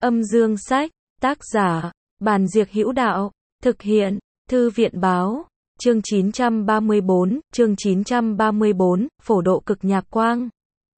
Âm dương sách, tác giả, Bàn Diệc Hữu Đạo, thực hiện, Thư viện báo, chương 934, phổ độ cực nhạc quang.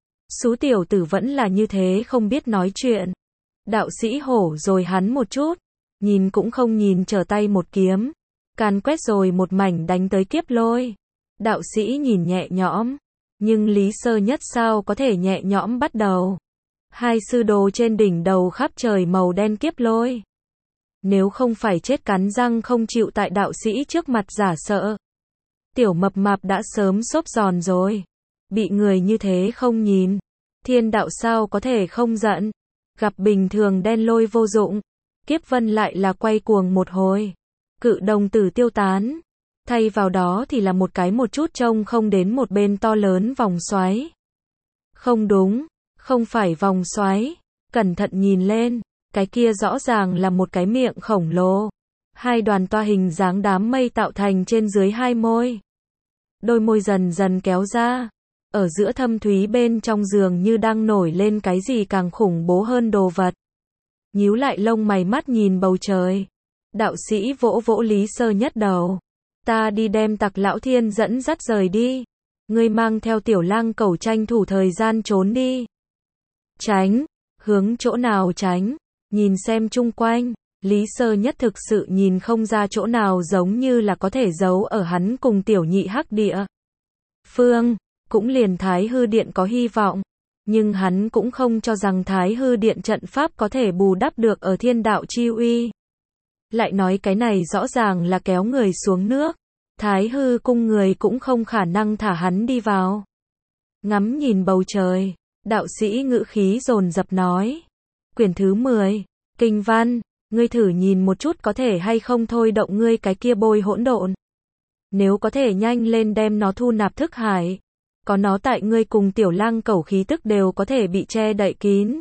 Xú tiểu tử vẫn là như thế không biết nói chuyện. Đạo sĩ hổ rồi hắn một chút, nhìn cũng không nhìn trở tay một kiếm, càn quét rồi một mảnh đánh tới kiếp lôi. Đạo sĩ nhìn nhẹ nhõm, nhưng Lý Sơ Nhất sao có thể nhẹ nhõm bắt đầu. Hai sư đồ trên đỉnh đầu khắp trời màu đen kiếp lôi. Nếu không phải chết cắn răng không chịu tại đạo sĩ trước mặt giả sợ, tiểu mập mạp đã sớm xốp giòn rồi. Bị người như thế không nhìn, thiên đạo sao có thể không giận. Gặp bình thường đen lôi vô dụng, kiếp vân lại là quay cuồng một hồi. Cự đồng tử tiêu tán, thay vào đó thì là một cái một chút trông không đến một bên to lớn vòng xoáy. Không đúng, không phải vòng xoáy, cẩn thận nhìn lên, cái kia rõ ràng là một cái miệng khổng lồ. Hai đoàn toa hình dáng đám mây tạo thành trên dưới hai môi. Đôi môi dần dần kéo ra, ở giữa thâm thúy bên trong dường như đang nổi lên cái gì càng khủng bố hơn đồ vật. Nhíu lại lông mày mắt nhìn bầu trời. Đạo sĩ vỗ vỗ Lý Sơ Nhất đầu. Ta đi đem Tặc Lão Thiên dẫn dắt rời đi. Ngươi mang theo Tiểu Lang Cẩu tranh thủ thời gian trốn đi. Tránh, hướng chỗ nào tránh? Nhìn xem chung quanh, Lý Sơ Nhất thực sự nhìn không ra chỗ nào giống như là có thể giấu ở hắn cùng Tiểu Nhị Hắc địa phương, cũng liền Thái Hư Điện có hy vọng, nhưng hắn cũng không cho rằng Thái Hư Điện trận pháp có thể bù đắp được ở thiên đạo chi uy. Lại nói cái này rõ ràng là kéo người xuống nước, Thái Hư cung người cũng không khả năng thả hắn đi vào. Ngắm nhìn bầu trời, đạo sĩ ngữ khí dồn dập nói. Quyển thứ 10, Kinh văn, ngươi thử nhìn một chút có thể hay không thôi động ngươi cái kia bôi hỗn độn. Nếu có thể nhanh lên đem nó thu nạp thức hải, có nó tại ngươi cùng Tiểu Lang Cẩu khí tức đều có thể bị che đậy kín.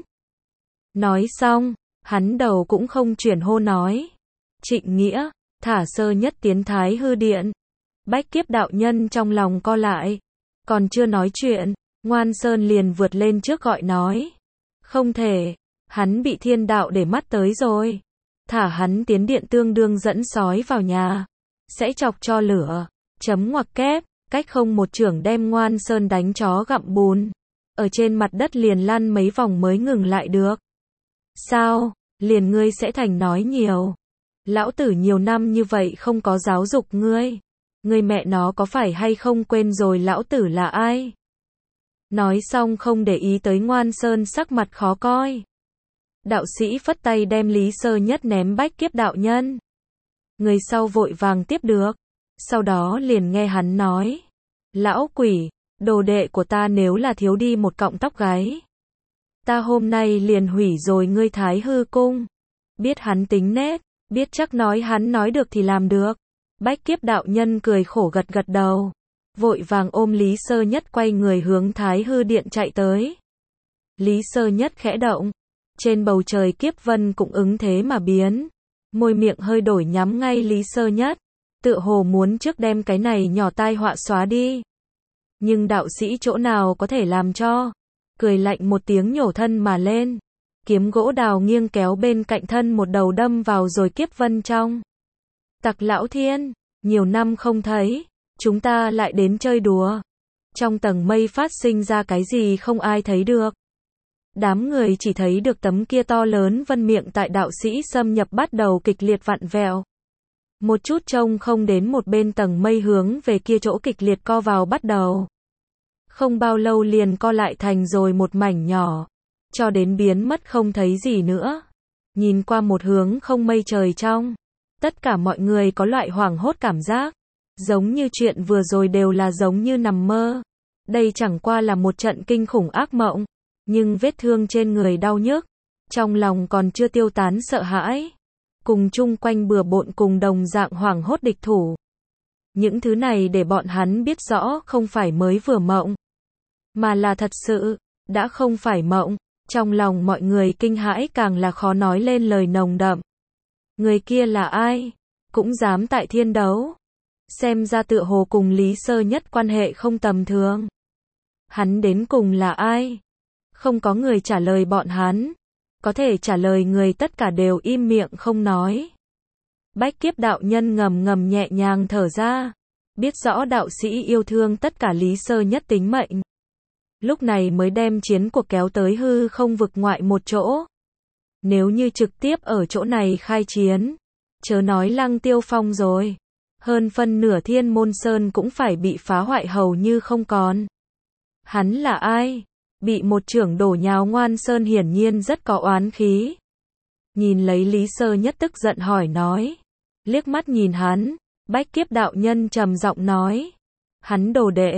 Nói xong, hắn đầu cũng không chuyển hô nói. Trịnh Nghĩa, thả Sơ Nhất tiến Thái Hư Điện. Bách Kiếp đạo nhân trong lòng co lại, còn chưa nói chuyện, Ngoan Sơn liền vượt lên trước gọi nói. Không thể, hắn bị thiên đạo để mắt tới rồi. Thả hắn tiến điện tương đương dẫn sói vào nhà, sẽ chọc cho lửa. Chấm ngoặc kép, cách không một chưởng đem Ngoan Sơn đánh chó gặm bùn. Ở trên mặt đất liền lăn mấy vòng mới ngừng lại được. Sao, liền ngươi sẽ thành nói nhiều. Lão tử nhiều năm như vậy không có giáo dục ngươi. Ngươi mẹ nó có phải hay không quên rồi lão tử là ai? Nói xong không để ý tới Ngoan Sơn sắc mặt khó coi. Đạo sĩ phất tay đem Lý Sơ Nhất ném Bách Kiếp đạo nhân. Người sau vội vàng tiếp được. Sau đó liền nghe hắn nói. Lão quỷ, đồ đệ của ta nếu là thiếu đi một cọng tóc gáy, ta hôm nay liền hủy rồi ngươi Thái Hư cung. Biết hắn tính nết, biết chắc nói hắn nói được thì làm được. Bách Kiếp đạo nhân cười khổ gật gật đầu, vội vàng ôm Lý Sơ Nhất quay người hướng Thái Hư Điện chạy tới. Lý Sơ Nhất khẽ động, trên bầu trời kiếp vân cũng ứng thế mà biến, môi miệng hơi đổi nhắm ngay Lý Sơ Nhất, tựa hồ muốn trước đem cái này nhỏ tai họa xóa đi. Nhưng đạo sĩ chỗ nào có thể làm cho, cười lạnh một tiếng nhổ thân mà lên, kiếm gỗ đào nghiêng kéo bên cạnh thân một đầu đâm vào rồi kiếp vân trong. Tặc Lão Thiên, nhiều năm không thấy, chúng ta lại đến chơi đùa. Trong tầng mây phát sinh ra cái gì không ai thấy được. Đám người chỉ thấy được tấm kia to lớn vân miệng tại đạo sĩ xâm nhập bắt đầu kịch liệt vặn vẹo. Một chút trông không đến một bên tầng mây hướng về kia chỗ kịch liệt co vào bắt đầu. Không bao lâu liền co lại thành rồi một mảnh nhỏ, cho đến biến mất không thấy gì nữa. Nhìn qua một hướng không mây trời trong, tất cả mọi người có loại hoảng hốt cảm giác, giống như chuyện vừa rồi đều là giống như nằm mơ. Đây chẳng qua là một trận kinh khủng ác mộng, nhưng vết thương trên người đau nhức, trong lòng còn chưa tiêu tán sợ hãi, cùng chung quanh bừa bộn cùng đồng dạng hoảng hốt địch thủ. Những thứ này để bọn hắn biết rõ không phải mới vừa mộng, mà là thật sự, đã không phải mộng. Trong lòng mọi người kinh hãi càng là khó nói lên lời nồng đậm. Người kia là ai? Cũng dám tại thiên đấu. Xem ra tựa hồ cùng Lý Sơ Nhất quan hệ không tầm thường. Hắn đến cùng là ai? Không có người trả lời bọn hắn. có thể trả lời người tất cả đều im miệng không nói. Bách Kiếp đạo nhân ngầm ngầm nhẹ nhàng thở ra, biết rõ đạo sĩ yêu thương tất cả Lý Sơ Nhất tính mệnh. Lúc này mới đem chiến cuộc kéo tới hư không vực ngoại một chỗ. Nếu như trực tiếp ở chỗ này khai chiến, chớ nói Lăng Tiêu Phong rồi, hơn phân nửa Thiên Môn Sơn cũng phải bị phá hoại hầu như không còn. Hắn là ai? Bị một chưởng đổ nhào Ngoan Sơn hiển nhiên rất có oán khí. Nhìn lấy Lý Sơ Nhất tức giận hỏi nói. Liếc mắt nhìn hắn, Bách Kiếp đạo nhân trầm giọng nói. Hắn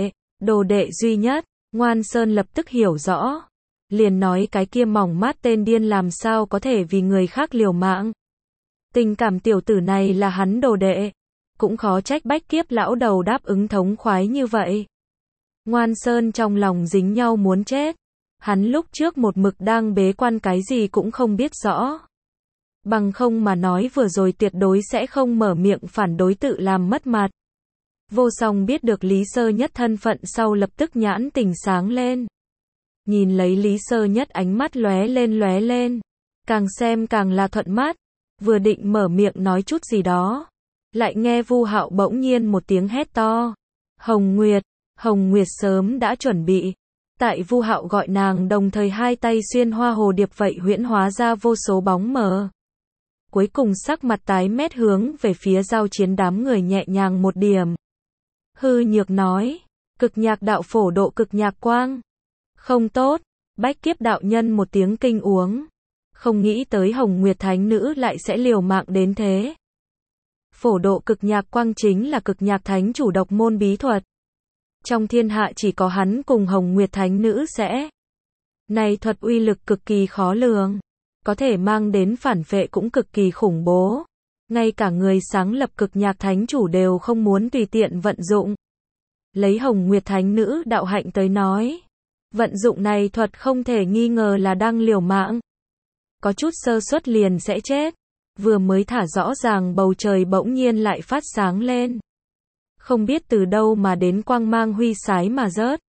đồ đệ duy nhất. Ngoan Sơn lập tức hiểu rõ. Liền nói cái kia mỏng mát tên điên làm sao có thể vì người khác liều mạng. Tình cảm tiểu tử này là hắn đồ đệ. Cũng khó trách Bách Kiếp lão đầu đáp ứng thống khoái như vậy. Ngoan Sơn trong lòng dính nhau muốn chết. Hắn lúc trước một mực đang bế quan cái gì cũng không biết rõ. Bằng không mà nói vừa rồi tuyệt đối sẽ không mở miệng phản đối tự làm mất mặt. Vô Song biết được Lý Sơ Nhất thân phận sau lập tức nhãn tình sáng lên. Nhìn lấy Lý Sơ Nhất ánh mắt lóe lên. Càng xem càng là thuận mắt. Vừa định mở miệng nói chút gì đó. Lại nghe Vu Hạo bỗng nhiên một tiếng hét to. Hồng Nguyệt sớm đã chuẩn bị. Tại Vu Hạo gọi nàng đồng thời hai tay xuyên hoa hồ điệp vậy huyễn hóa ra vô số bóng mờ. Cuối cùng sắc mặt tái mét hướng về phía giao chiến đám người nhẹ nhàng một điểm. Hư Nhược nói, cực nhạc đạo phổ độ cực nhạc quang. Không tốt, Bách Kiếp đạo nhân một tiếng kinh uống. Không nghĩ tới Hồng Nguyệt Thánh Nữ lại sẽ liều mạng đến thế. Phổ độ cực nhạc quang chính là cực nhạc thánh chủ độc môn bí thuật. Trong thiên hạ chỉ có hắn cùng Hồng Nguyệt Thánh Nữ sẽ. Này thuật uy lực cực kỳ khó lường. Có thể mang đến phản phệ cũng cực kỳ khủng bố. Ngay cả người sáng lập cực nhạc thánh chủ đều không muốn tùy tiện vận dụng. Lấy Hồng Nguyệt Thánh Nữ đạo hạnh tới nói. Vận dụng này thuật không thể nghi ngờ là đang liều mạng. Có chút sơ suất liền sẽ chết. Vừa mới thả rõ ràng bầu trời bỗng nhiên lại phát sáng lên. Không biết từ đâu mà đến quang mang huy sái mà rớt.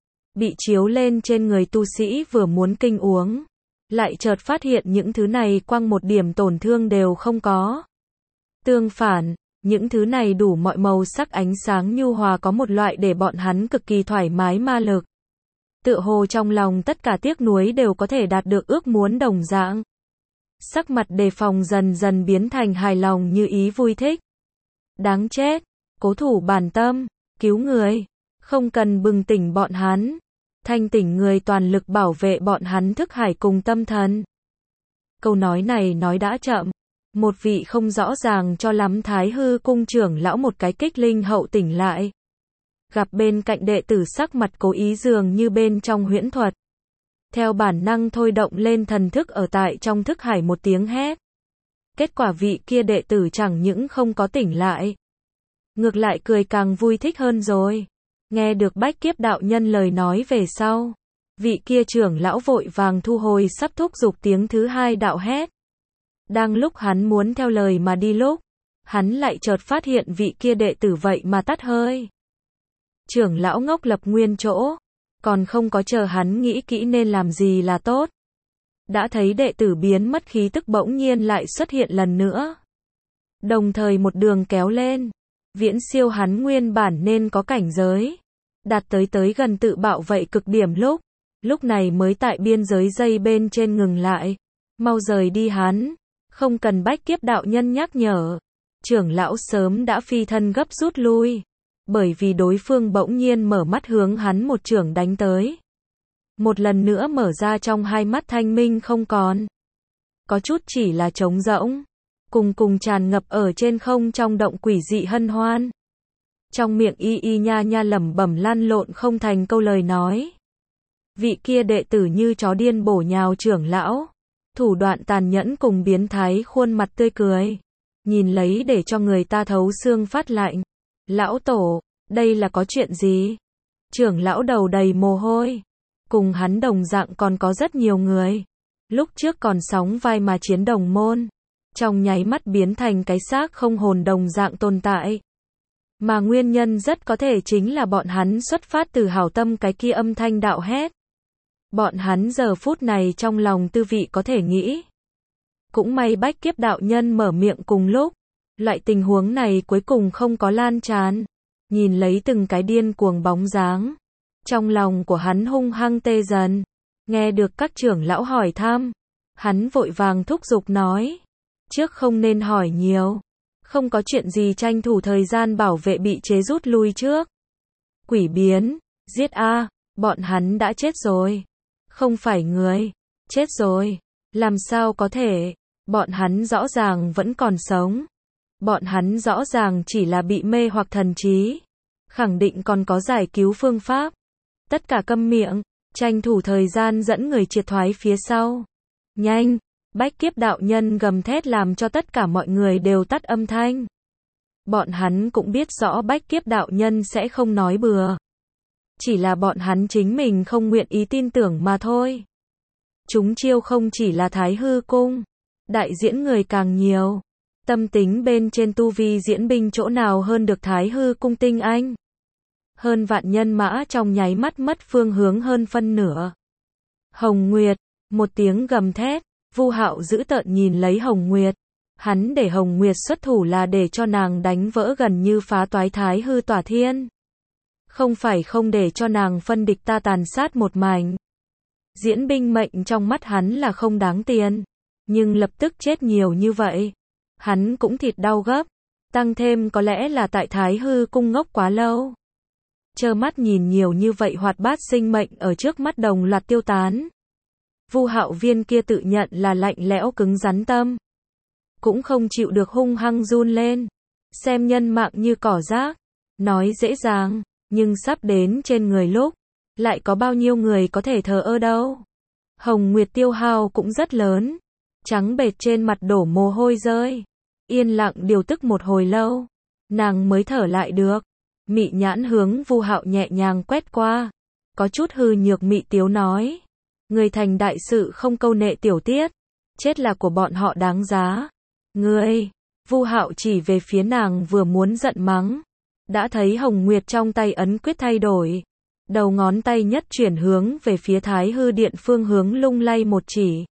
Bị chiếu lên trên người tu sĩ vừa muốn kinh uống. Lại chợt phát hiện những thứ này quang một điểm tổn thương đều không có. Tương phản, những thứ này đủ mọi màu sắc ánh sáng nhu hòa có một loại để bọn hắn cực kỳ thoải mái ma lực. Tựa hồ trong lòng tất cả tiếc nuối đều có thể đạt được ước muốn đồng dạng. Sắc mặt đề phòng dần dần biến thành hài lòng như ý vui thích. Đáng chết, cố thủ bản tâm, cứu người, không cần bừng tỉnh bọn hắn. Thanh tỉnh người toàn lực bảo vệ bọn hắn thức hải cùng tâm thần. Câu nói này nói đã chậm. Một vị không rõ ràng cho lắm Thái Hư cung trưởng lão một cái kích linh hậu tỉnh lại. Gặp bên cạnh đệ tử sắc mặt cố ý dường như bên trong huyễn thuật. Theo bản năng thôi động lên thần thức ở tại trong thức hải một tiếng hét. Kết quả vị kia đệ tử chẳng những không có tỉnh lại. Ngược lại cười càng vui thích hơn rồi. Nghe được Bách Kiếp đạo nhân lời nói về sau. Vị kia trưởng lão vội vàng thu hồi sắp thúc giục tiếng thứ hai đạo hét. Đang lúc hắn muốn theo lời mà đi lúc. Hắn lại chợt phát hiện vị kia đệ tử vậy mà tắt hơi. Trưởng lão ngốc lập nguyên chỗ. Còn không có chờ hắn nghĩ kỹ nên làm gì là tốt. Đã thấy đệ tử biến mất khí tức bỗng nhiên lại xuất hiện lần nữa. Đồng thời một đường kéo lên. Viễn siêu hắn nguyên bản nên có cảnh giới. Đạt tới gần tự bạo vậy cực điểm lúc này mới tại biên giới dây bên trên ngừng lại. Mau rời đi hắn. Không cần Bách Kiếp đạo nhân nhắc nhở. Trưởng lão sớm đã phi thân gấp rút lui. Bởi vì đối phương bỗng nhiên mở mắt hướng hắn một chưởng đánh tới. Một lần nữa mở ra trong hai mắt thanh minh không còn. Có chút chỉ là trống rỗng. Cùng tràn ngập ở trên không trong động quỷ dị hân hoan. Trong miệng y nha nha lẩm bẩm lăn lộn không thành câu lời nói. Vị kia đệ tử như chó điên bổ nhào trưởng lão. Thủ đoạn tàn nhẫn cùng biến thái khuôn mặt tươi cười. Nhìn lấy để cho người ta thấu xương phát lạnh. Lão tổ, đây là có chuyện gì? Trưởng lão đầu đầy mồ hôi. Cùng hắn đồng dạng còn có rất nhiều người. Lúc trước còn sóng vai mà chiến đồng môn. Trong nháy mắt biến thành cái xác không hồn đồng dạng tồn tại. Mà nguyên nhân rất có thể chính là bọn hắn xuất phát từ hảo tâm cái kia âm thanh đạo hét. Bọn hắn giờ phút này trong lòng tư vị có thể nghĩ. Cũng may Bách Kiếp đạo nhân mở miệng cùng lúc. Loại tình huống này cuối cùng không có lan tràn. Nhìn lấy từng cái điên cuồng bóng dáng. Trong lòng của hắn hung hăng tê dần. Nghe được các trưởng lão hỏi thăm. Hắn vội vàng thúc giục nói. Trước không nên hỏi nhiều. Không có chuyện gì, tranh thủ thời gian bảo vệ bị chế rút lui trước. Quỷ biến, giết a, bọn hắn đã chết rồi. Không phải người, chết rồi. Làm sao có thể, bọn hắn rõ ràng vẫn còn sống. Bọn hắn rõ ràng chỉ là bị mê hoặc thần trí. Khẳng định còn có giải cứu phương pháp. Tất cả câm miệng, tranh thủ thời gian dẫn người triệt thoái phía sau. Nhanh! Bách Kiếp đạo nhân gầm thét làm cho tất cả mọi người đều tắt âm thanh. Bọn hắn cũng biết rõ Bách Kiếp đạo nhân sẽ không nói bừa. Chỉ là bọn hắn chính mình không nguyện ý tin tưởng mà thôi. Chúng chiêu không chỉ là Thái Hư Cung. Đại diễn người càng nhiều. Tâm tính bên trên tu vi diễn binh chỗ nào hơn được Thái Hư Cung tinh anh. Hơn vạn nhân mã trong nháy mắt mất phương hướng hơn phân nửa. Hồng Nguyệt, một tiếng gầm thét. Vu Hạo dữ tợn nhìn lấy Hồng Nguyệt. Hắn để Hồng Nguyệt xuất thủ là để cho nàng đánh vỡ gần như phá toái Thái Hư Tỏa Thiên. Không phải không để cho nàng phân địch ta tàn sát một mảnh. Diễn binh mệnh trong mắt hắn là không đáng tiền. Nhưng lập tức chết nhiều như vậy. Hắn cũng thịt đau gấp. Tăng thêm có lẽ là tại Thái Hư Cung ngốc quá lâu. Trơ mắt nhìn nhiều như vậy hoạt bát sinh mệnh ở trước mắt đồng loạt tiêu tán. Vu Hạo viên kia tự nhận là lạnh lẽo cứng rắn tâm. Cũng không chịu được hung hăng run lên. Xem nhân mạng như cỏ rác. Nói dễ dàng, nhưng sắp đến trên người lúc. Lại có bao nhiêu người có thể thờ ơ đâu. Hồng Nguyệt tiêu hao cũng rất lớn. Trắng bệch trên mặt đổ mồ hôi rơi. Yên lặng điều tức một hồi lâu. Nàng mới thở lại được. Mị nhãn hướng Vu Hạo nhẹ nhàng quét qua. Có chút hư nhược mị tiếu nói. Người thành đại sự không câu nệ tiểu tiết. Chết là của bọn họ đáng giá. Ngươi, Vu Hạo chỉ về phía nàng vừa muốn giận mắng. Đã thấy Hồng Nguyệt trong tay ấn quyết thay đổi. Đầu ngón tay nhất chuyển hướng về phía Thái Hư Điện phương hướng lung lay một chỉ.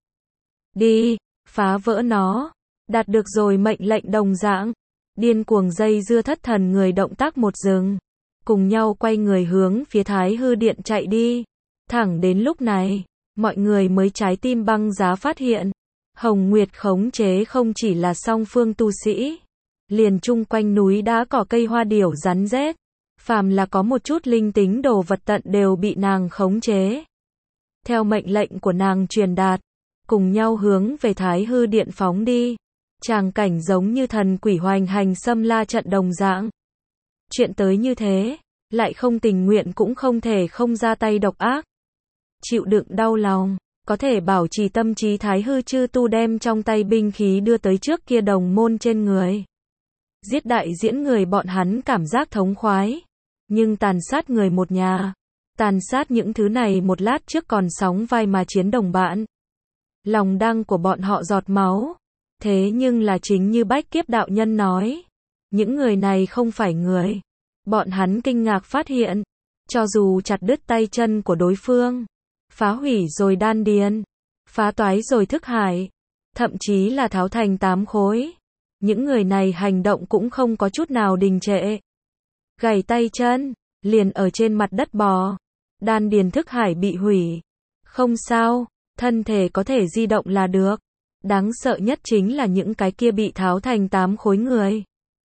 Đi, phá vỡ nó. Đạt được rồi mệnh lệnh đồng dạng. Điên cuồng dây dưa thất thần người động tác một dừng. Cùng nhau quay người hướng phía Thái Hư Điện chạy đi. Thẳng đến lúc này. Mọi người mới trái tim băng giá phát hiện. Hồng Nguyệt khống chế không chỉ là song phương tu sĩ. Liền chung quanh núi đá cỏ cây hoa điểu rắn rết. Phàm là có một chút linh tính đồ vật tận đều bị nàng khống chế. Theo mệnh lệnh của nàng truyền đạt. Cùng nhau hướng về Thái Hư Điện phóng đi. Tràng cảnh giống như thần quỷ hoành hành xâm la trận đồng dạng. Chuyện tới như thế. Lại không tình nguyện cũng không thể không ra tay độc ác. Chịu đựng đau lòng, có thể bảo trì tâm trí Thái Hư chư tu đem trong tay binh khí đưa tới trước kia đồng môn trên người. Giết đại diễn người bọn hắn cảm giác thống khoái. Nhưng tàn sát người một nhà. Tàn sát những thứ này một lát trước còn sóng vai mà chiến đồng bạn. Lòng đăng của bọn họ giọt máu. Thế nhưng là chính như Bách Kiếp đạo nhân nói. Những người này không phải người. Bọn hắn kinh ngạc phát hiện. Cho dù chặt đứt tay chân của đối phương. Phá hủy rồi đan điền. Phá toái rồi thức hải. Thậm chí là tháo thành 8 khối. Những người này hành động cũng không có chút nào đình trệ. Gãy tay chân. Liền ở trên mặt đất bò. Đan điền thức hải bị hủy. Không sao. Thân thể có thể di động là được. Đáng sợ nhất chính là những cái kia bị tháo thành 8 khối người.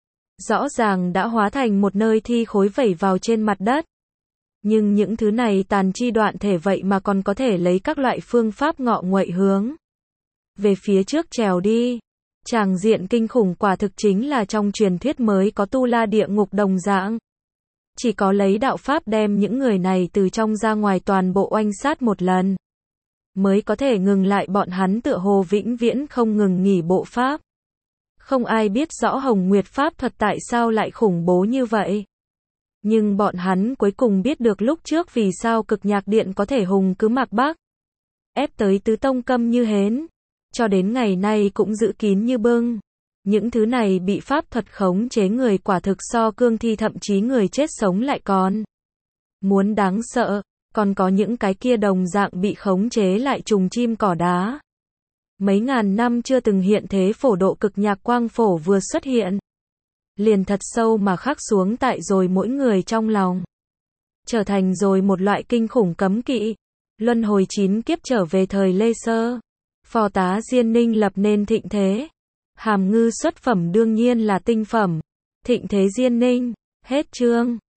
Rõ ràng đã hóa thành một nơi thi khối vẩy vào trên mặt đất. Nhưng những thứ này tàn chi đoạn thể vậy mà còn có thể lấy các loại phương pháp ngọ nguậy hướng về phía trước trèo đi. Tràng diện kinh khủng quả thực chính là trong truyền thuyết mới có tu la địa ngục đồng dạng. Chỉ có lấy đạo pháp đem những người này từ trong ra ngoài toàn bộ oanh sát một lần. Mới có thể ngừng lại bọn hắn tựa hồ vĩnh viễn không ngừng nghỉ bộ pháp. Không ai biết rõ Hồng Nguyệt pháp thuật tại sao lại khủng bố như vậy. Nhưng bọn hắn cuối cùng biết được lúc trước vì sao Cực Nhạc Điện có thể hùng cứ mạc Bắc. Ép tới tứ tông câm như hến. Cho đến ngày nay cũng giữ kín như bưng. Những thứ này bị pháp thuật khống chế người quả thực so cương thi thậm chí người chết sống lại còn muốn đáng sợ. Còn có những cái kia đồng dạng bị khống chế lại trùng chim cỏ đá. Mấy ngàn năm chưa từng hiện thế phổ độ cực nhạc quang phổ vừa xuất hiện. Liền thật sâu mà khắc xuống tại rồi mỗi người trong lòng. Trở thành rồi một loại kinh khủng cấm kỵ. Luân hồi 9 kiếp trở về thời Lê Sơ. Phò tá Diên Ninh lập nên thịnh thế. Hàm ngư xuất phẩm đương nhiên là tinh phẩm. Thịnh thế Diên Ninh. Hết chương.